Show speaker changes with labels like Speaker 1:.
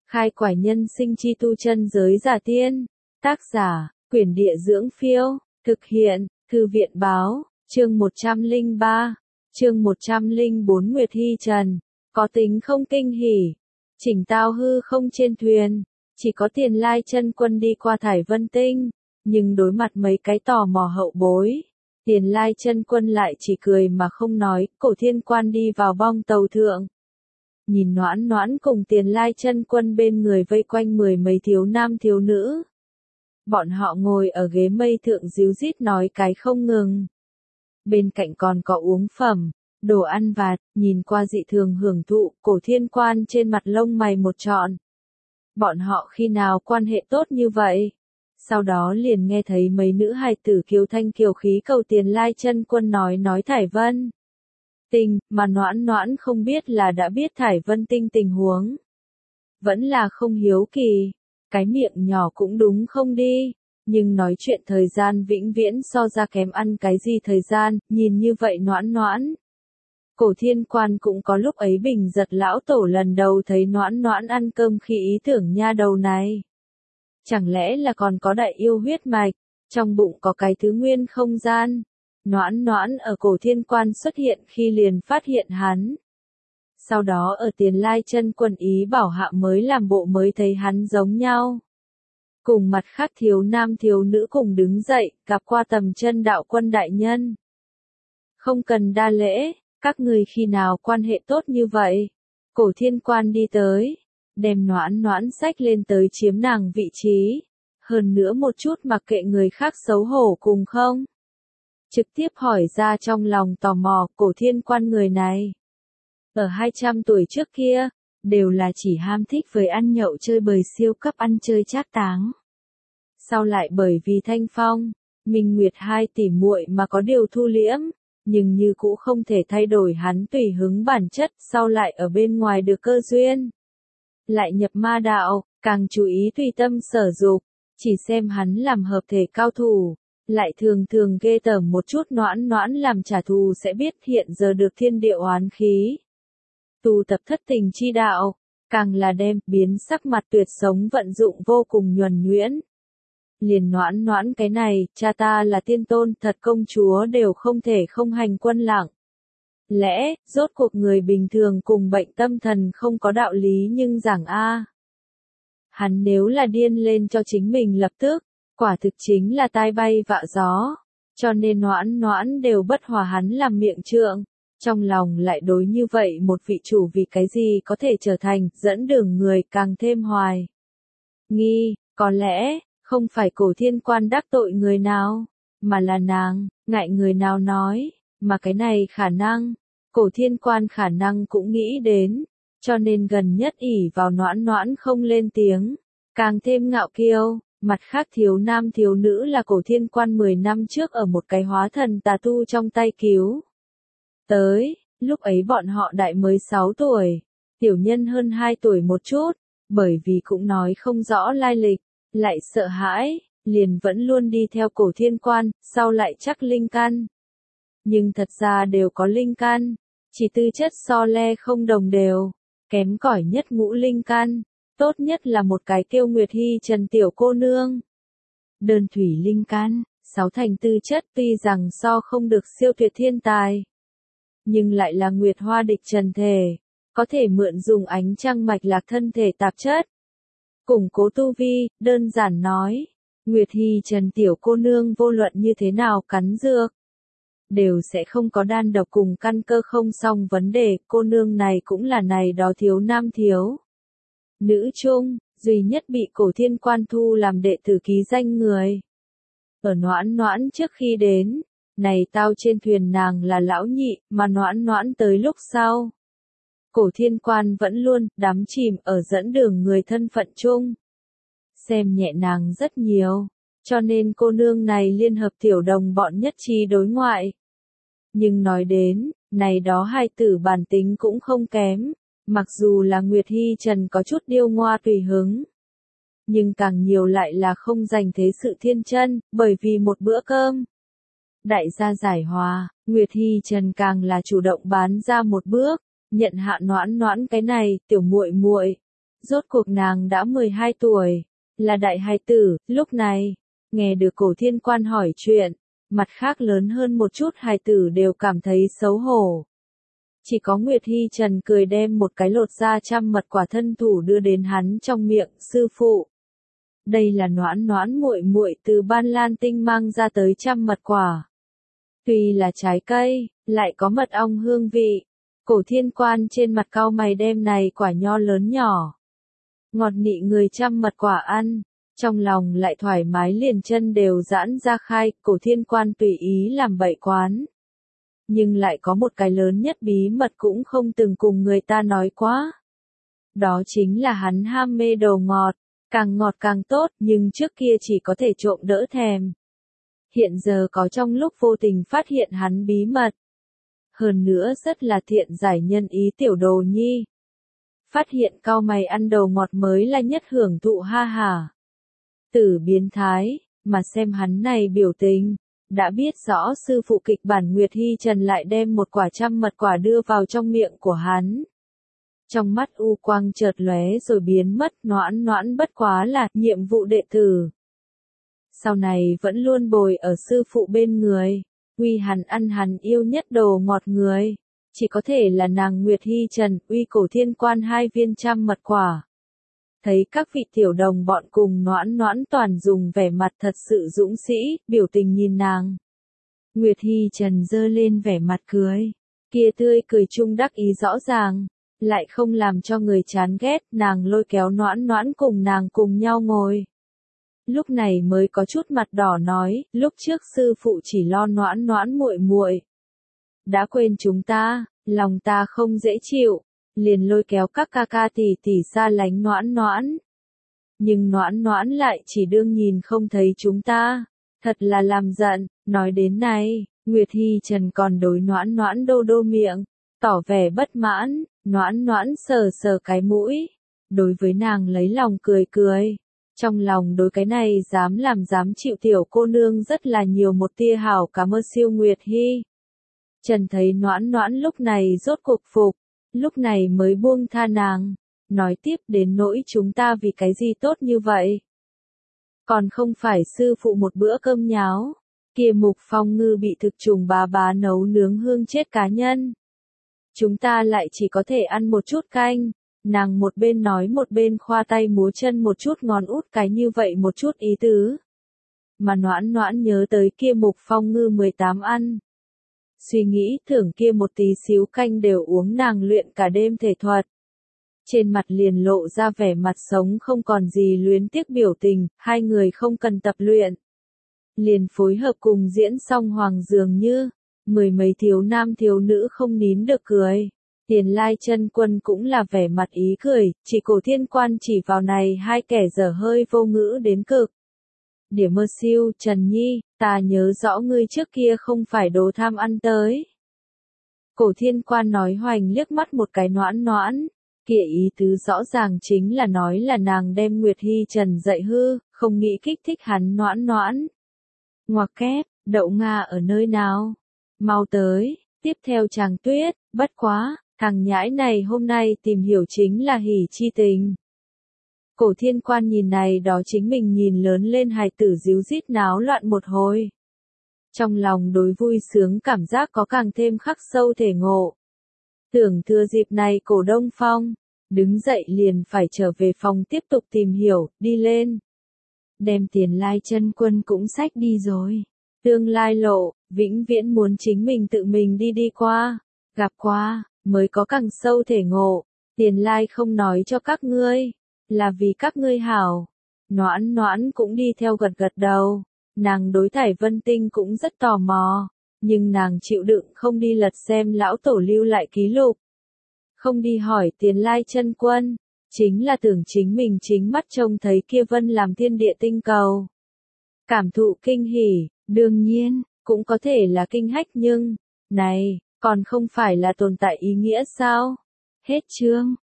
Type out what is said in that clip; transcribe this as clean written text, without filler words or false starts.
Speaker 1: Khai quải nhân sinh chi tu chân giới giả tiên. Tác giả, Quyển Địa Dưỡng Phiêu. Thực hiện, Thư viện Báo. Chương 103. Chương 104 Nguyệt Hy Trần. Có tính không kinh hỉ. Chỉnh tao hư không trên thuyền. Chỉ có Tiền Lai Chân Quân đi qua Thải Vân Tinh. Nhưng đối mặt mấy cái tò mò hậu bối. Tiền Lai Chân Quân lại chỉ cười mà không nói. Cổ Thiên Quan đi vào bong tàu thượng. Nhìn Noãn Noãn cùng Tiền Lai Chân Quân bên người vây quanh mười mấy thiếu nam thiếu nữ. Bọn họ ngồi ở ghế mây thượng díu dít nói cái không ngừng. Bên cạnh còn có uống phẩm, đồ ăn vặt, nhìn qua dị thường hưởng thụ. Cổ Thiên Quan trên mặt lông mày một trọn. Bọn họ khi nào quan hệ tốt như vậy? Sau đó liền nghe thấy mấy nữ hài tử kiều thanh kiều khí cầu Tiền Lai Chân Quân nói Thải Vân Tinh, mà Noãn Noãn không biết là đã biết Thải Vân Tinh tình huống. Vẫn là không hiếu kỳ, cái miệng nhỏ cũng đúng không đi, nhưng nói chuyện thời gian vĩnh viễn so ra kém ăn cái gì thời gian, nhìn như vậy Noãn Noãn. Cổ Thiên Quan cũng có lúc ấy bình giật lão tổ lần đầu thấy Noãn Noãn ăn cơm khi ý tưởng nha đầu này. Chẳng lẽ là còn có đại yêu huyết mạch, trong bụng có cái thứ nguyên không gian. Noãn Noãn ở Cổ Thiên Quan xuất hiện khi liền phát hiện hắn. Sau đó ở Tiền Lai Chân Quân ý bảo hạ mới làm bộ mới thấy hắn giống nhau. Cùng mặt khác thiếu nam thiếu nữ cùng đứng dậy, gặp qua Tầm Chân đạo quân đại nhân. Không cần đa lễ, các người khi nào quan hệ tốt như vậy? Cổ Thiên Quan đi tới, đem Noãn Noãn xách lên tới chiếm nàng vị trí. Hơn nữa một chút mặc kệ người khác xấu hổ cùng không? Trực tiếp hỏi ra trong lòng tò mò. Cổ Thiên Quan người này. Ở 200 tuổi trước kia, đều là chỉ ham thích với ăn nhậu chơi bời siêu cấp ăn chơi trác táng. Sau lại bởi vì Thanh Phong, Minh Nguyệt hai tỷ muội mà có điều thu liễm, nhưng như cũ không thể thay đổi hắn tùy hứng bản chất, sau lại ở bên ngoài được cơ duyên. Lại nhập ma đạo, càng chú ý tùy tâm sở dục, chỉ xem hắn làm hợp thể cao thủ. Lại thường thường ghê tởm một chút Noãn Noãn làm trả thù sẽ biết hiện giờ được thiên địa oán khí. Tu tập thất tình chi đạo, càng là đem biến sắc mặt tuyệt sống vận dụng vô cùng nhuần nhuyễn. Liền Noãn Noãn cái này, cha ta là tiên tôn thật công chúa đều không thể không hành quân lặng. Lẽ, rốt cuộc người bình thường cùng bệnh tâm thần không có đạo lý nhưng giảng a. Hắn nếu là điên lên cho chính mình lập tức. Quả thực chính là tai bay vạ gió, cho nên Noãn Noãn đều bất hòa hắn làm miệng trượng, trong lòng lại đối như vậy một vị chủ vì cái gì có thể trở thành dẫn đường người càng thêm hoài. Nghi, có lẽ, không phải Cổ Thiên Quan đắc tội người nào, mà là nàng, ngại người nào nói, mà cái này khả năng, Cổ Thiên Quan khả năng cũng nghĩ đến, cho nên gần nhất ỷ vào Noãn Noãn không lên tiếng, càng thêm ngạo kiêu. Mặt khác thiếu nam thiếu nữ là Cổ Thiên Quan 10 năm trước ở một cái hóa thần tà tu trong tay cứu. Tới, lúc ấy bọn họ đại mới 6 tuổi, tiểu nhân hơn 2 tuổi một chút, bởi vì cũng nói không rõ lai lịch, lại sợ hãi, liền vẫn luôn đi theo Cổ Thiên Quan, sau lại chắc linh căn. Nhưng thật ra đều có linh căn, chỉ tư chất so le không đồng đều, kém cỏi nhất ngũ linh căn. Tốt nhất là một cái kêu Nguyệt Hy Trần tiểu cô nương. Đơn thủy linh căn, 6 thành tư chất tuy rằng so không được siêu tuyệt thiên tài. Nhưng lại là Nguyệt Hoa địch trần thể, có thể mượn dùng ánh trăng mạch lạc thân thể tạp chất. Củng cố tu vi, đơn giản nói, Nguyệt Hy Trần tiểu cô nương vô luận như thế nào cắn dược. Đều sẽ không có đan độc cùng căn cơ không xong vấn đề, cô nương này cũng là này đó thiếu nam thiếu. Nữ trung, duy nhất bị Cổ Thiên Quan thu làm đệ tử ký danh người. Ở Noãn Noãn trước khi đến, này tao trên thuyền nàng là lão nhị, mà Noãn Noãn tới lúc sau. Cổ Thiên Quan vẫn luôn đắm chìm ở dẫn đường người thân phận chung. Xem nhẹ nàng rất nhiều, cho nên cô nương này liên hợp tiểu đồng bọn nhất trí đối ngoại. Nhưng nói đến, này đó hai tử bản tính cũng không kém. Mặc dù là Nguyệt Hy Trần có chút điêu ngoa tùy hứng, nhưng càng nhiều lại là không dành thế sự thiên chân, bởi vì một bữa cơm. Đại gia giải hòa, Nguyệt Hy Trần càng là chủ động bán ra một bước, nhận hạ Noãn Noãn cái này, tiểu muội muội. Rốt cuộc nàng đã 12 tuổi, là đại hài tử, lúc này, nghe được Cổ Thiên Quan hỏi chuyện, mặt khác lớn hơn một chút hài tử đều cảm thấy xấu hổ. Chỉ có Nguyệt Hi Trần cười đem một cái lột ra trăm mật quả thân thủ đưa đến hắn trong miệng, sư phụ. Đây là Noãn Noãn muội muội từ Ban Lan Tinh mang ra tới trăm mật quả. Tuy là trái cây, lại có mật ong hương vị. Cổ Thiên Quan trên mặt cau mày đem này quả nho lớn nhỏ. Ngọt nị người trăm mật quả ăn, trong lòng lại thoải mái liền chân đều giãn ra khai, Cổ Thiên Quan tùy ý làm bậy quán. Nhưng lại có một cái lớn nhất bí mật cũng không từng cùng người ta nói quá. Đó chính là hắn ham mê đồ ngọt, càng ngọt càng tốt, nhưng trước kia chỉ có thể trộm đỡ thèm. Hiện giờ có trong lúc vô tình phát hiện hắn bí mật. Hơn nữa rất là thiện giải nhân ý tiểu đồ nhi. Phát hiện cau mày ăn đồ ngọt mới là nhất hưởng thụ ha hà. Tử biến thái, mà xem hắn này biểu tình, đã biết rõ sư phụ kịch bản Nguyệt Hi Trần lại đem một quả trăm mật quả đưa vào trong miệng của hắn. Trong mắt u quang chợt lóe rồi biến mất, Noãn Noãn bất quá là nhiệm vụ đệ tử. Sau này vẫn luôn bồi ở sư phụ bên người, uy hắn ăn hắn yêu nhất đồ ngọt người. Chỉ có thể là nàng Nguyệt Hi Trần uy Cổ Thiên Quan 2 viên trăm mật quả. Thấy các vị tiểu đồng bọn cùng Noãn Noãn toàn dùng vẻ mặt thật sự dũng sĩ, biểu tình nhìn nàng. Nguyệt Hi Trần giơ lên vẻ mặt cười, kia tươi cười chung đắc ý rõ ràng, lại không làm cho người chán ghét, nàng lôi kéo Noãn Noãn cùng nàng cùng nhau ngồi. Lúc này mới có chút mặt đỏ nói, lúc trước sư phụ chỉ lo Noãn Noãn muội muội, đã quên chúng ta, lòng ta không dễ chịu, liền lôi kéo các ca ca tỷ tỷ xa lánh Noãn Noãn. Nhưng Noãn Noãn lại chỉ đương nhìn không thấy chúng ta, thật là làm giận. Nói đến này, Nguyệt Hi Trần còn đối Noãn Noãn đô đô miệng, tỏ vẻ bất mãn. Noãn Noãn sờ sờ cái mũi, đối với nàng lấy lòng cười cười. Trong lòng đối cái này dám chịu tiểu cô nương rất là nhiều một tia hảo cảm ơn siêu Nguyệt Hi Trần thấy Noãn Noãn lúc này rốt cuộc phục, lúc này mới buông tha nàng, nói tiếp đến nỗi chúng ta vì cái gì tốt như vậy. Còn không phải sư phụ một bữa cơm nháo, kia Mục Phong Ngư bị thực trùng bá nấu nướng hương chết cá nhân. Chúng ta lại chỉ có thể ăn một chút canh, nàng một bên nói một bên khoa tay múa chân một chút ngón út cái như vậy một chút ý tứ. Mà Noãn Noãn nhớ tới kia Mục Phong Ngư 18 ăn. Suy nghĩ thưởng kia một tí xíu canh đều uống nàng luyện cả đêm thể thuật. Trên mặt liền lộ ra vẻ mặt sống không còn gì luyến tiếc biểu tình, hai người không cần tập luyện. Liền phối hợp cùng diễn song hoàng dường như, mười mấy thiếu nam thiếu nữ không nín được cười. Tiền Lai Chân Quân cũng là vẻ mặt ý cười, chỉ Cổ Thiên Quan chỉ vào này hai kẻ dở hơi vô ngữ đến cực. Điểm mơ siêu, Trần Nhi, ta nhớ rõ ngươi trước kia không phải đồ tham ăn tới. Cổ Thiên Quan nói hoành liếc mắt một cái Noãn Noãn, kia ý tứ rõ ràng chính là nói là nàng đem Nguyệt Hi Trần dạy hư, không nghĩ kích thích hắn Noãn Noãn. Ngoặc kép, đậu Nga ở nơi nào? Mau tới, tiếp theo chàng Tuyết, bất quá, thằng nhãi này hôm nay tìm hiểu chính là hỉ chi tình. Cổ Thiên Quan nhìn này đó chính mình nhìn lớn lên hài tử díu dít náo loạn một hồi. Trong lòng đối vui sướng cảm giác có càng thêm khắc sâu thể ngộ. Tưởng thừa dịp này Cổ Đông Phong, đứng dậy liền phải trở về phòng tiếp tục tìm hiểu, đi lên. Đem Tiền Lai Chân Quân cũng xách đi rồi. Tương lai lộ, vĩnh viễn muốn chính mình tự mình đi qua, gặp qua, mới có càng sâu thể ngộ. Tiền Lai không nói cho các ngươi, là vì các ngươi hảo. Noãn Noãn cũng đi theo gật đầu, nàng đối Thải Vân Tinh cũng rất tò mò, nhưng nàng chịu đựng không đi lật xem lão tổ lưu lại ký lục. Không đi hỏi Tiền Lai Chân Quân, chính là tưởng chính mình chính mắt trông thấy kia vân làm thiên địa tinh cầu. Cảm thụ kinh hỉ, đương nhiên, cũng có thể là kinh hách nhưng, này, còn không phải là tồn tại ý nghĩa sao? Hết chương.